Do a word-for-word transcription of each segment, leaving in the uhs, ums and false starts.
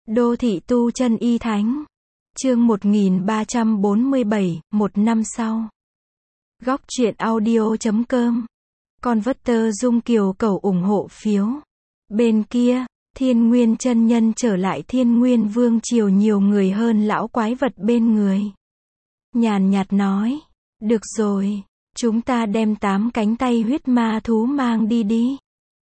Đô thị tu chân y thánh. Chương một nghìn ba trăm bốn mươi bảy, một năm sau. Góc truyện audio chấm com. Converter Dung Kiều cầu ủng hộ phiếu. Bên kia, Thiên Nguyên chân nhân trở lại Thiên Nguyên Vương triều nhiều người hơn lão quái vật bên người. Nhàn nhạt nói, được rồi, chúng ta đem tám cánh tay huyết ma thú mang đi đi.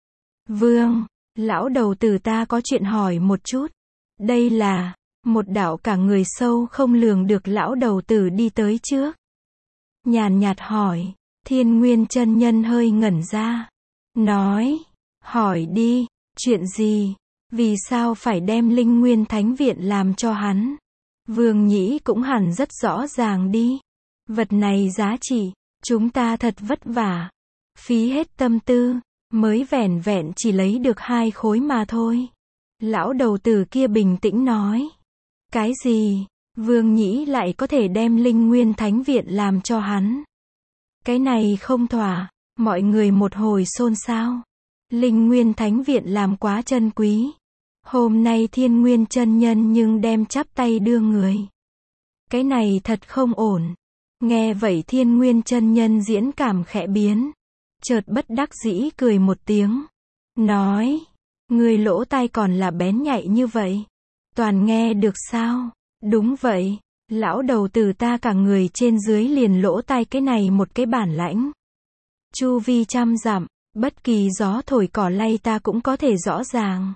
Vương, lão đầu tử ta có chuyện hỏi một chút. Đây là, một đạo cả người sâu không lường được lão đầu tử đi tới trước. Nhàn nhạt hỏi, Thiên Nguyên chân nhân hơi ngẩn ra. Nói, hỏi đi, chuyện gì? Vì sao phải đem Linh Nguyên Thánh Viện làm cho hắn? Vương Nhĩ cũng hẳn rất rõ ràng đi. Vật này giá trị, chúng ta thật vất vả. Phí hết tâm tư, mới vẻn vẹn chỉ lấy được hai khối mà thôi. Lão đầu tử kia bình tĩnh nói. Cái gì? Vương Nhĩ lại có thể đem Linh Nguyên Thánh Viện làm cho hắn? Cái này không thỏa, mọi người một hồi xôn xao. Linh Nguyên Thánh Viện làm quá chân quý. Hôm nay Thiên Nguyên chân nhân nhưng đem chắp tay đưa người. Cái này thật không ổn. Nghe vậy Thiên Nguyên chân nhân diễn cảm khẽ biến. Chợt bất đắc dĩ cười một tiếng. Nói, người lỗ tai còn là bén nhạy như vậy. Toàn nghe được sao? Đúng vậy, lão đầu tử ta cả người trên dưới liền lỗ tai cái này một cái bản lãnh. Chu vi trăm dặm, bất kỳ gió thổi cỏ lay ta cũng có thể rõ ràng.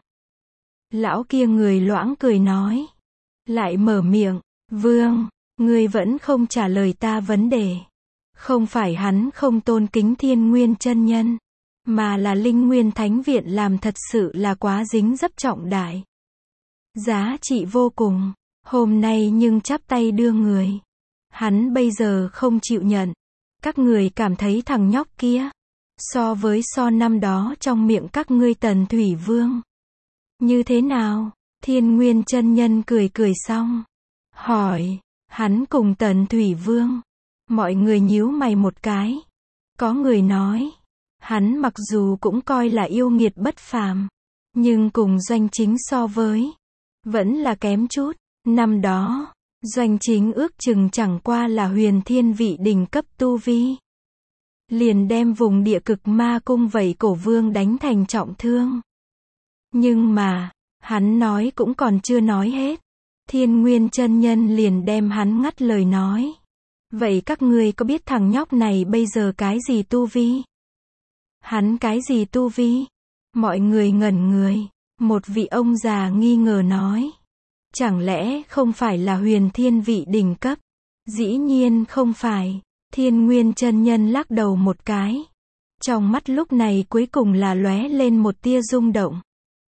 Lão kia người loãng cười nói. Lại mở miệng, Vương, ngươi vẫn không trả lời ta vấn đề. Không phải hắn không tôn kính Thiên Nguyên chân nhân, mà là Linh Nguyên Thánh Viện làm thật sự là quá dính dấp trọng đại. Giá trị vô cùng, hôm nay nhưng chắp tay đưa người. Hắn bây giờ không chịu nhận. Các người cảm thấy thằng nhóc kia, so với so năm đó trong miệng các ngươi Tần Thủy Vương. Như thế nào? Thiên Nguyên chân nhân cười cười xong. Hỏi, hắn cùng Tần Thủy Vương. Mọi người nhíu mày một cái. Có người nói, hắn mặc dù cũng coi là yêu nghiệt bất phàm, nhưng cùng Doanh Chính so với, vẫn là kém chút. Năm đó, Doanh Chính ước chừng chẳng qua là huyền thiên vị đỉnh cấp tu vi. Liền đem vùng địa cực ma cung vẩy cổ vương đánh thành trọng thương. Nhưng mà, hắn nói cũng còn chưa nói hết. Thiên Nguyên chân nhân liền đem hắn ngắt lời nói. Vậy các ngươi có biết thằng nhóc này bây giờ cái gì tu vi? Hắn cái gì tu vi? Mọi người ngẩn người. Một vị ông già nghi ngờ nói. Chẳng lẽ không phải là huyền thiên vị đỉnh cấp? Dĩ nhiên không phải. Thiên Nguyên chân nhân lắc đầu một cái. Trong mắt lúc này cuối cùng là lóe lên một tia rung động.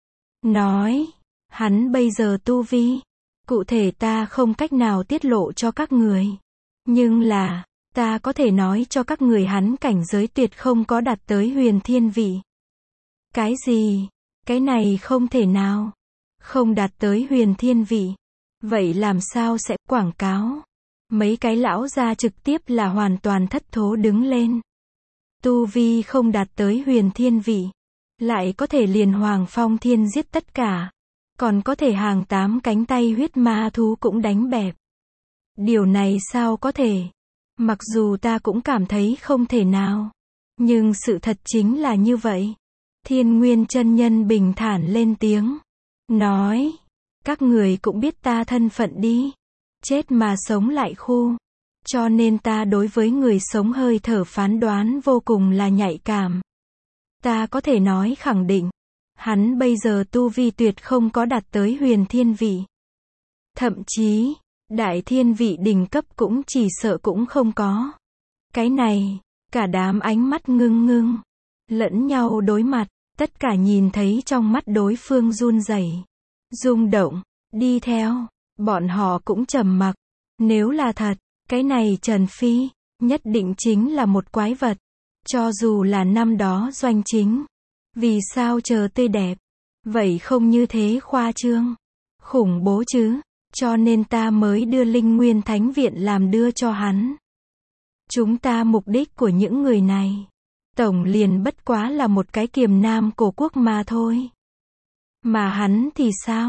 Nói, hắn bây giờ tu vi, cụ thể ta không cách nào tiết lộ cho các người. Nhưng là, ta có thể nói cho các người hắn cảnh giới tuyệt không có đạt tới huyền thiên vị. Cái gì? Cái này không thể nào. Không đạt tới huyền thiên vị. Vậy làm sao sẽ quảng cáo? Mấy cái lão gia trực tiếp là hoàn toàn thất thố đứng lên. Tu vi không đạt tới huyền thiên vị. Lại có thể liền Hoàng Phong Thiên giết tất cả. Còn có thể hàng tám cánh tay huyết ma thú cũng đánh bẹp. Điều này sao có thể? Mặc dù ta cũng cảm thấy không thể nào. Nhưng sự thật chính là như vậy. Thiên Nguyên chân nhân bình thản lên tiếng. Nói, các người cũng biết ta thân phận đi. Chết mà sống lại khu. Cho nên ta đối với người sống hơi thở phán đoán vô cùng là nhạy cảm. Ta có thể nói khẳng định. Hắn bây giờ tu vi tuyệt không có đạt tới huyền thiên vị. Thậm chí, đại thiên vị đỉnh cấp cũng chỉ sợ cũng không có. Cái này, cả đám ánh mắt ngưng ngưng. Lẫn nhau đối mặt, tất cả nhìn thấy trong mắt đối phương run rẩy, rung động, đi theo. Bọn họ cũng trầm mặc. Nếu là thật, cái này Trần Phi, nhất định chính là một quái vật. Cho dù là năm đó Doanh Chính. Vì sao chờ tươi đẹp? Vậy không như thế khoa trương. Khủng bố chứ. Cho nên ta mới đưa Linh Nguyên Thánh Viện làm đưa cho hắn. Chúng ta mục đích của những người này. Tổng liền bất quá là một cái kiềm nam cổ quốc mà thôi. Mà hắn thì sao?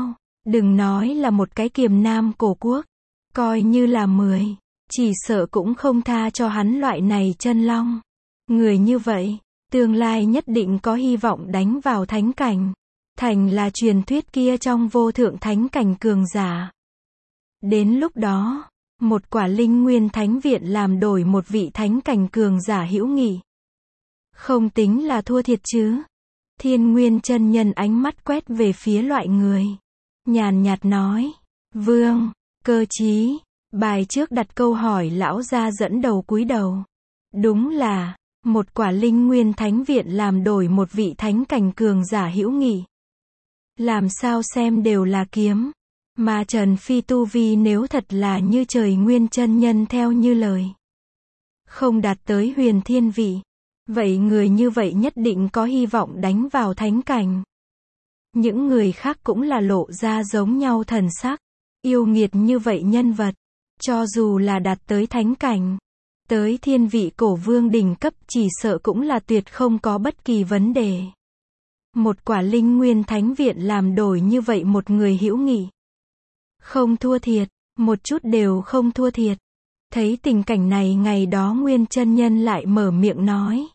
Đừng nói là một cái kiềm nam cổ quốc, coi như là mười, chỉ sợ cũng không tha cho hắn loại này chân long. Người như vậy, tương lai nhất định có hy vọng đánh vào thánh cảnh. Thành là truyền thuyết kia trong vô thượng thánh cảnh cường giả. Đến lúc đó, một quả linh nguyên thánh viện làm đổi một vị thánh cảnh cường giả hữu nghị. Không tính là thua thiệt chứ. Thiên Nguyên chân nhân ánh mắt quét về phía loại người. Nhàn nhạt nói, vương, cơ chí, bài trước đặt câu hỏi lão gia dẫn đầu cúi đầu. Đúng là, một quả linh nguyên thánh viện làm đổi một vị thánh cảnh cường giả hữu nghị. Làm sao xem đều là kiếm. Mà Trần Phi tu vi nếu thật là như trời nguyên chân nhân theo như lời. Không đạt tới huyền thiên vị. Vậy người như vậy nhất định có hy vọng đánh vào thánh cảnh. Những người khác cũng là lộ ra giống nhau thần sắc. Yêu nghiệt như vậy nhân vật. Cho dù là đạt tới thánh cảnh. Tới thiên vị cổ vương đỉnh cấp chỉ sợ cũng là tuyệt không có bất kỳ vấn đề. Một quả linh nguyên thánh viện làm đổi như vậy một người hữu nghị. Không thua thiệt, một chút đều không thua thiệt. Thấy tình cảnh này ngày đó Nguyên chân nhân lại mở miệng nói.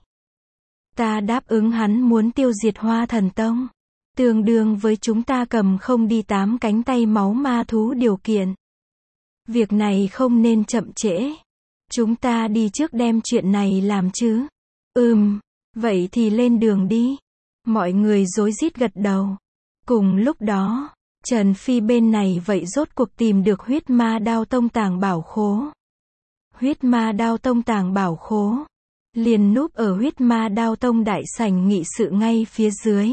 Ta đáp ứng hắn muốn tiêu diệt Hoa Thần Tông. Tương đương với chúng ta cầm không đi tám cánh tay máu ma thú điều kiện. Việc này không nên chậm trễ. Chúng ta đi trước đem chuyện này làm chứ. Ừm, vậy thì lên đường đi. Mọi người rối rít gật đầu. Cùng lúc đó, Trần Phi bên này vậy rốt cuộc tìm được huyết ma đao tông tàng bảo khố. Huyết ma đao tông tàng bảo khố. Liền núp ở huyết ma đao tông đại sảnh nghị sự ngay phía dưới.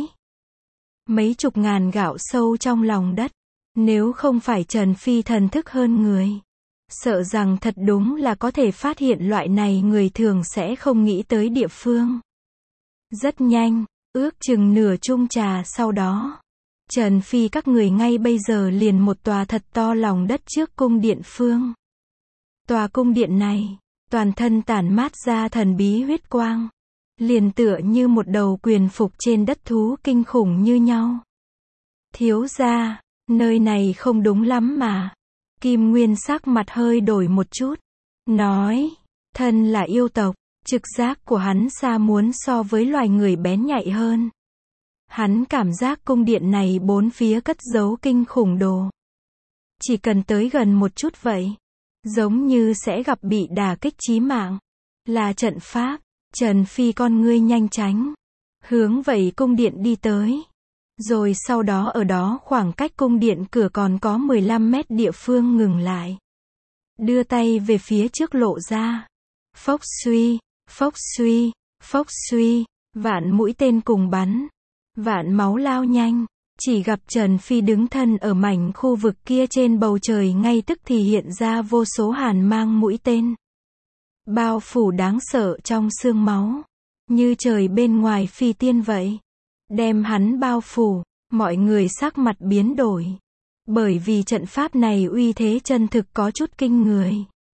Mấy chục ngàn gạo sâu trong lòng đất. Nếu không phải Trần Phi thần thức hơn người. Sợ rằng thật đúng là có thể phát hiện loại này người thường sẽ không nghĩ tới địa phương. Rất nhanh, ước chừng nửa chung trà sau đó. Trần Phi các người ngay bây giờ liền một tòa thật to lòng đất trước cung điện phương. Tòa cung điện này, toàn thân tản mát ra thần bí huyết quang. Liền tựa như một đầu quyền phục trên đất thú kinh khủng như nhau. Thiếu gia, nơi này không đúng lắm mà. Kim Nguyên sắc mặt hơi đổi một chút. Nói, thân là yêu tộc, trực giác của hắn xa muốn so với loài người bén nhạy hơn. Hắn cảm giác cung điện này bốn phía cất giấu kinh khủng đồ. Chỉ cần tới gần một chút vậy, giống như sẽ gặp bị đả kích chí mạng. Là trận pháp. Trần Phi con ngươi nhanh tránh. Hướng vậy cung điện đi tới. Rồi sau đó ở đó khoảng cách cung điện cửa còn có mười lăm mét địa phương ngừng lại. Đưa tay về phía trước lộ ra. Phốc suy, phốc suy, phốc suy, vạn mũi tên cùng bắn. Vạn máu lao nhanh. Chỉ gặp Trần Phi đứng thân ở mảnh khu vực kia trên bầu trời ngay tức thì hiện ra vô số hàn mang mũi tên. Bao phủ đáng sợ trong xương máu. Như trời bên ngoài phi tiên vậy. Đem hắn bao phủ, mọi người sắc mặt biến đổi. Bởi vì trận pháp này uy thế chân thực có chút kinh người.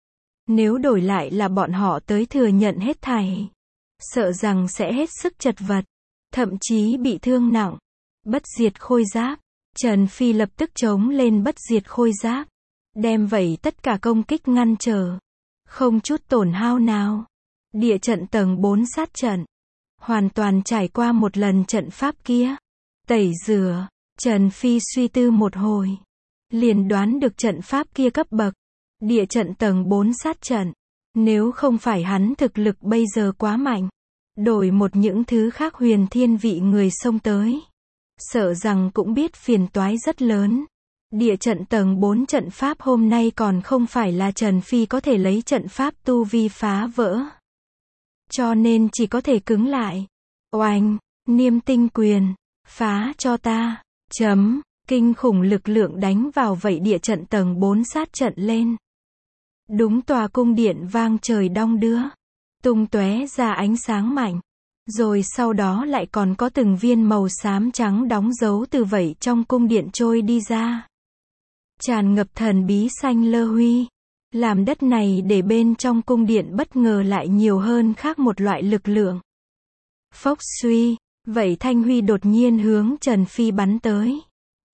Nếu đổi lại là bọn họ tới thừa nhận hết thảy, sợ rằng sẽ hết sức chật vật, thậm chí bị thương nặng. Bất diệt khôi giáp. Trần Phi lập tức chống lên bất diệt khôi giáp. Đem vậy tất cả công kích ngăn trở. Không chút tổn hao nào. Địa trận tầng bốn sát trận. Hoàn toàn trải qua một lần trận pháp kia. Tẩy rửa. Trần Phi suy tư một hồi. Liền đoán được trận pháp kia cấp bậc. Địa trận tầng bốn sát trận. Nếu không phải hắn thực lực bây giờ quá mạnh. Đổi một những thứ khác huyền thiên vị người xông tới. Sợ rằng cũng biết phiền toái rất lớn. Địa trận tầng bốn trận pháp hôm nay còn không phải là Trần Phi có thể lấy trận pháp tu vi phá vỡ. Cho nên chỉ có thể cứng lại. Oanh, niêm tinh quyền, phá cho ta, chấm, kinh khủng lực lượng đánh vào vậy địa trận tầng bốn sát trận lên. Đúng tòa cung điện vang trời đong đưa, tung tóe ra ánh sáng mạnh. Rồi sau đó lại còn có từng viên màu xám trắng đóng dấu từ vậy trong cung điện trôi đi ra. Tràn ngập thần bí xanh lơ huy. Làm đất này để bên trong cung điện bất ngờ lại nhiều hơn khác một loại lực lượng. Phốc suy, vậy thanh huy đột nhiên hướng Trần Phi bắn tới.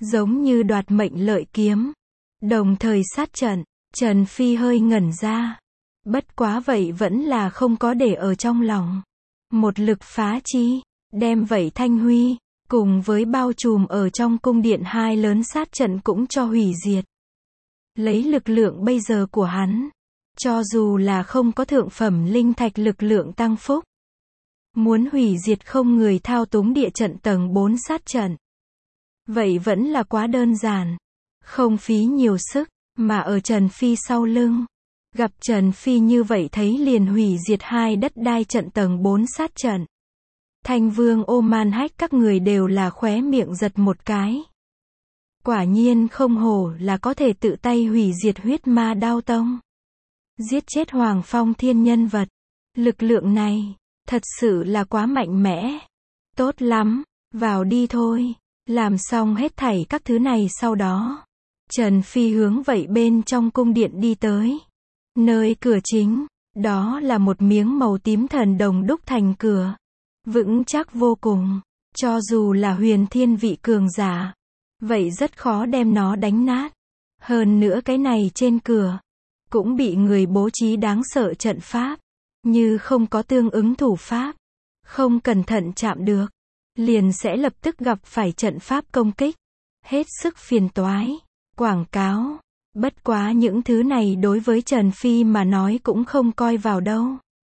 giống như đoạt mệnh lợi kiếm, đồng thời sát trận. Trần Phi hơi ngẩn ra. Bất quá vậy vẫn là không có để ở trong lòng. Một lực phá chi, đem vậy Thanh Huy, cùng với bao trùm ở trong cung điện hai lớn sát trận cũng cho hủy diệt. Lấy lực lượng bây giờ của hắn, cho dù là không có thượng phẩm linh thạch lực lượng tăng phúc, muốn hủy diệt không người thao túng địa trận tầng bốn sát trận, vậy vẫn là quá đơn giản, không phí nhiều sức, mà ở Trần Phi sau lưng, gặp Trần Phi như vậy thấy liền hủy diệt hai đất đai trận tầng bốn sát trận. Thanh Vương Ô Man Hách các người đều là khóe miệng giật một cái. Quả nhiên không hổ là có thể tự tay hủy diệt huyết ma đao tông. Giết chết Hoàng Phong Thiên nhân vật. Lực lượng này, thật sự là quá mạnh mẽ. Tốt lắm, vào đi thôi. Làm xong hết thảy các thứ này sau đó, Trần Phi hướng vậy bên trong cung điện đi tới. Nơi cửa chính, đó là một miếng màu tím thần đồng đúc thành cửa. Vững chắc vô cùng, cho dù là huyền thiên vị cường giả, vậy rất khó đem nó đánh nát. Hơn nữa cái này trên cửa, cũng bị người bố trí đáng sợ trận pháp, như không có tương ứng thủ pháp, không cẩn thận chạm được, liền sẽ lập tức gặp phải trận pháp công kích. Hết sức phiền toái, quảng cáo, bất quá những thứ này đối với Trần Phi mà nói cũng không coi vào đâu.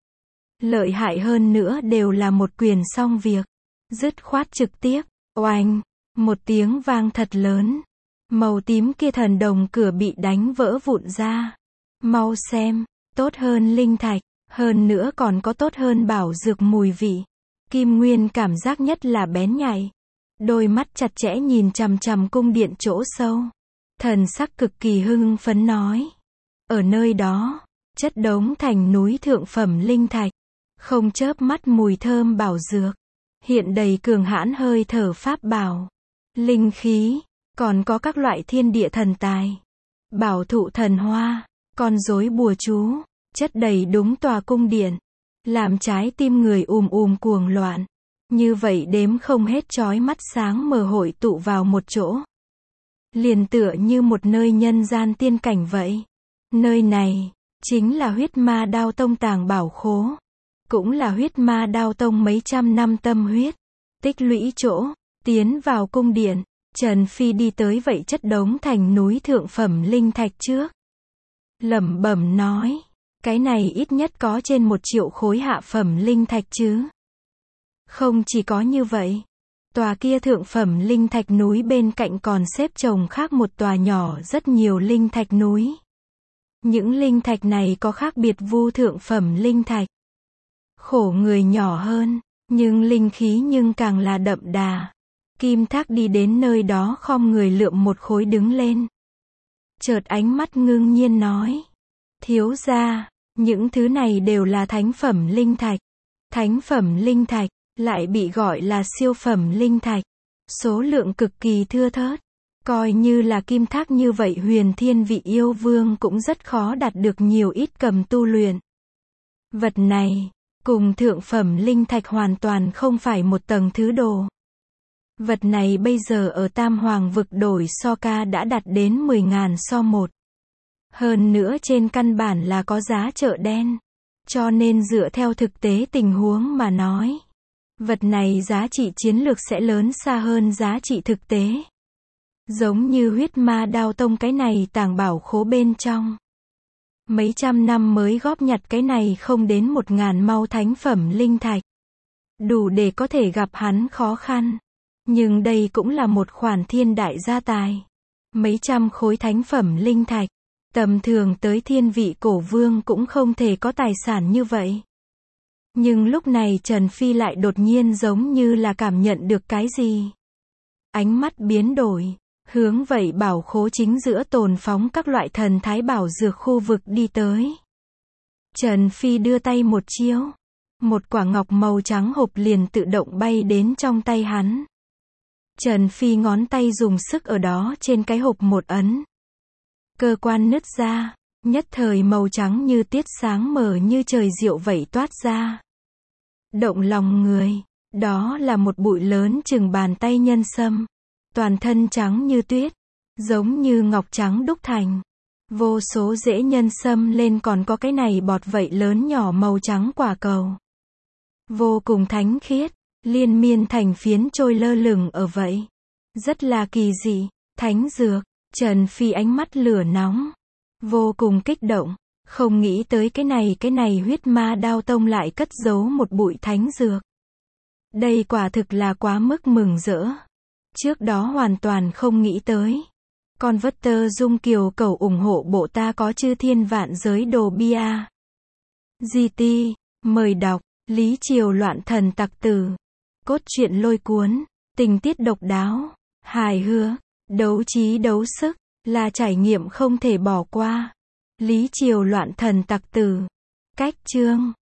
Lợi hại hơn nữa đều là một quyền xong việc, dứt khoát trực tiếp, oanh, một tiếng vang thật lớn, màu tím kia thần đồng cửa bị đánh vỡ vụn ra. Mau xem, tốt hơn linh thạch, hơn nữa còn có tốt hơn bảo dược mùi vị. Kim Nguyên cảm giác nhất là bén nhạy, đôi mắt chặt chẽ nhìn chằm chằm cung điện chỗ sâu, thần sắc cực kỳ hưng phấn nói. Ở nơi đó, chất đống thành núi thượng phẩm linh thạch, không chớp mắt mùi thơm bảo dược, hiện đầy cường hãn hơi thở pháp bảo, linh khí, còn có các loại thiên địa thần tài, bảo thụ thần hoa, con rối bùa chú, chất đầy đúng tòa cung điện, làm trái tim người ùm ùm cuồng loạn. Như vậy đếm không hết chói mắt sáng mờ hội tụ vào một chỗ, liền tựa như một nơi nhân gian tiên cảnh vậy. Nơi này chính là huyết ma đao tông tàng bảo khố, cũng là huyết ma đao tông mấy trăm năm tâm huyết tích lũy chỗ. Tiến vào cung điện, Trần Phi đi tới vậy chất đống thành núi thượng phẩm linh thạch trước, lẩm bẩm nói, cái này ít nhất có trên một triệu khối hạ phẩm linh thạch chứ. Không chỉ có như vậy, tòa kia thượng phẩm linh thạch núi bên cạnh còn xếp chồng khác một tòa nhỏ rất nhiều linh thạch núi. Những linh thạch này có khác biệt vu thượng phẩm linh thạch. Khổ người nhỏ hơn, nhưng linh khí nhưng càng là đậm đà. Kim Thác đi đến nơi đó khom người lượm một khối đứng lên. Chợt ánh mắt ngưng nhiên nói, thiếu gia, những thứ này đều là thánh phẩm linh thạch. Thánh phẩm linh thạch, lại bị gọi là siêu phẩm linh thạch. Số lượng cực kỳ thưa thớt. Coi như là Kim Thác như vậy huyền thiên vị yêu vương cũng rất khó đạt được nhiều ít cầm tu luyện. Vật này, cùng thượng phẩm linh thạch hoàn toàn không phải một tầng thứ đồ. Vật này bây giờ ở Tam Hoàng vực đổi so ca đã đạt đến mười ngàn so một. Hơn nữa trên căn bản là có giá chợ đen. Cho nên dựa theo thực tế tình huống mà nói, vật này giá trị chiến lược sẽ lớn xa hơn giá trị thực tế. Giống như huyết ma đao tông cái này tàng bảo khố bên trong. Mấy trăm năm mới góp nhặt cái này không đến một ngàn mau thánh phẩm linh thạch. Đủ để có thể gặp hắn khó khăn. Nhưng đây cũng là một khoản thiên đại gia tài. Mấy trăm khối thánh phẩm linh thạch. Tầm thường tới thiên vị cổ vương cũng không thể có tài sản như vậy. Nhưng lúc này Trần Phi lại đột nhiên giống như là cảm nhận được cái gì. Ánh mắt biến đổi, hướng vậy bảo khố chính giữa tồn phóng các loại thần thái bảo dược khu vực đi tới. Trần Phi đưa tay một chiếu, một quả ngọc màu trắng hộp liền tự động bay đến trong tay hắn. Trần Phi ngón tay dùng sức ở đó trên cái hộp một ấn. Cơ quan nứt ra, nhất thời màu trắng như tiết sáng mờ như trời diệu vậy toát ra. Động lòng người, đó là một bụi lớn chừng bàn tay nhân sâm. Toàn thân trắng như tuyết, giống như ngọc trắng đúc thành. Vô số rễ nhân sâm lên còn có cái này bọt vậy lớn nhỏ màu trắng quả cầu. Vô cùng thánh khiết, liên miên thành phiến trôi lơ lửng ở vậy. Rất là kỳ dị, thánh dược, Trần Phi ánh mắt lửa nóng. Vô cùng kích động, không nghĩ tới cái này cái này huyết ma đao tông lại cất giấu một bụi thánh dược. Đây quả thực là quá mức mừng rỡ. Trước đó hoàn toàn không nghĩ tới. Converter Dung Kiều cầu ủng hộ bộ ta có chư thiên vạn giới đồ bia. giê tê, mời đọc, Lý Triều loạn thần tặc tử. Cốt truyện lôi cuốn, tình tiết độc đáo, hài hước, đấu trí đấu sức, là trải nghiệm không thể bỏ qua. Lý Triều loạn thần tặc tử. Cách chương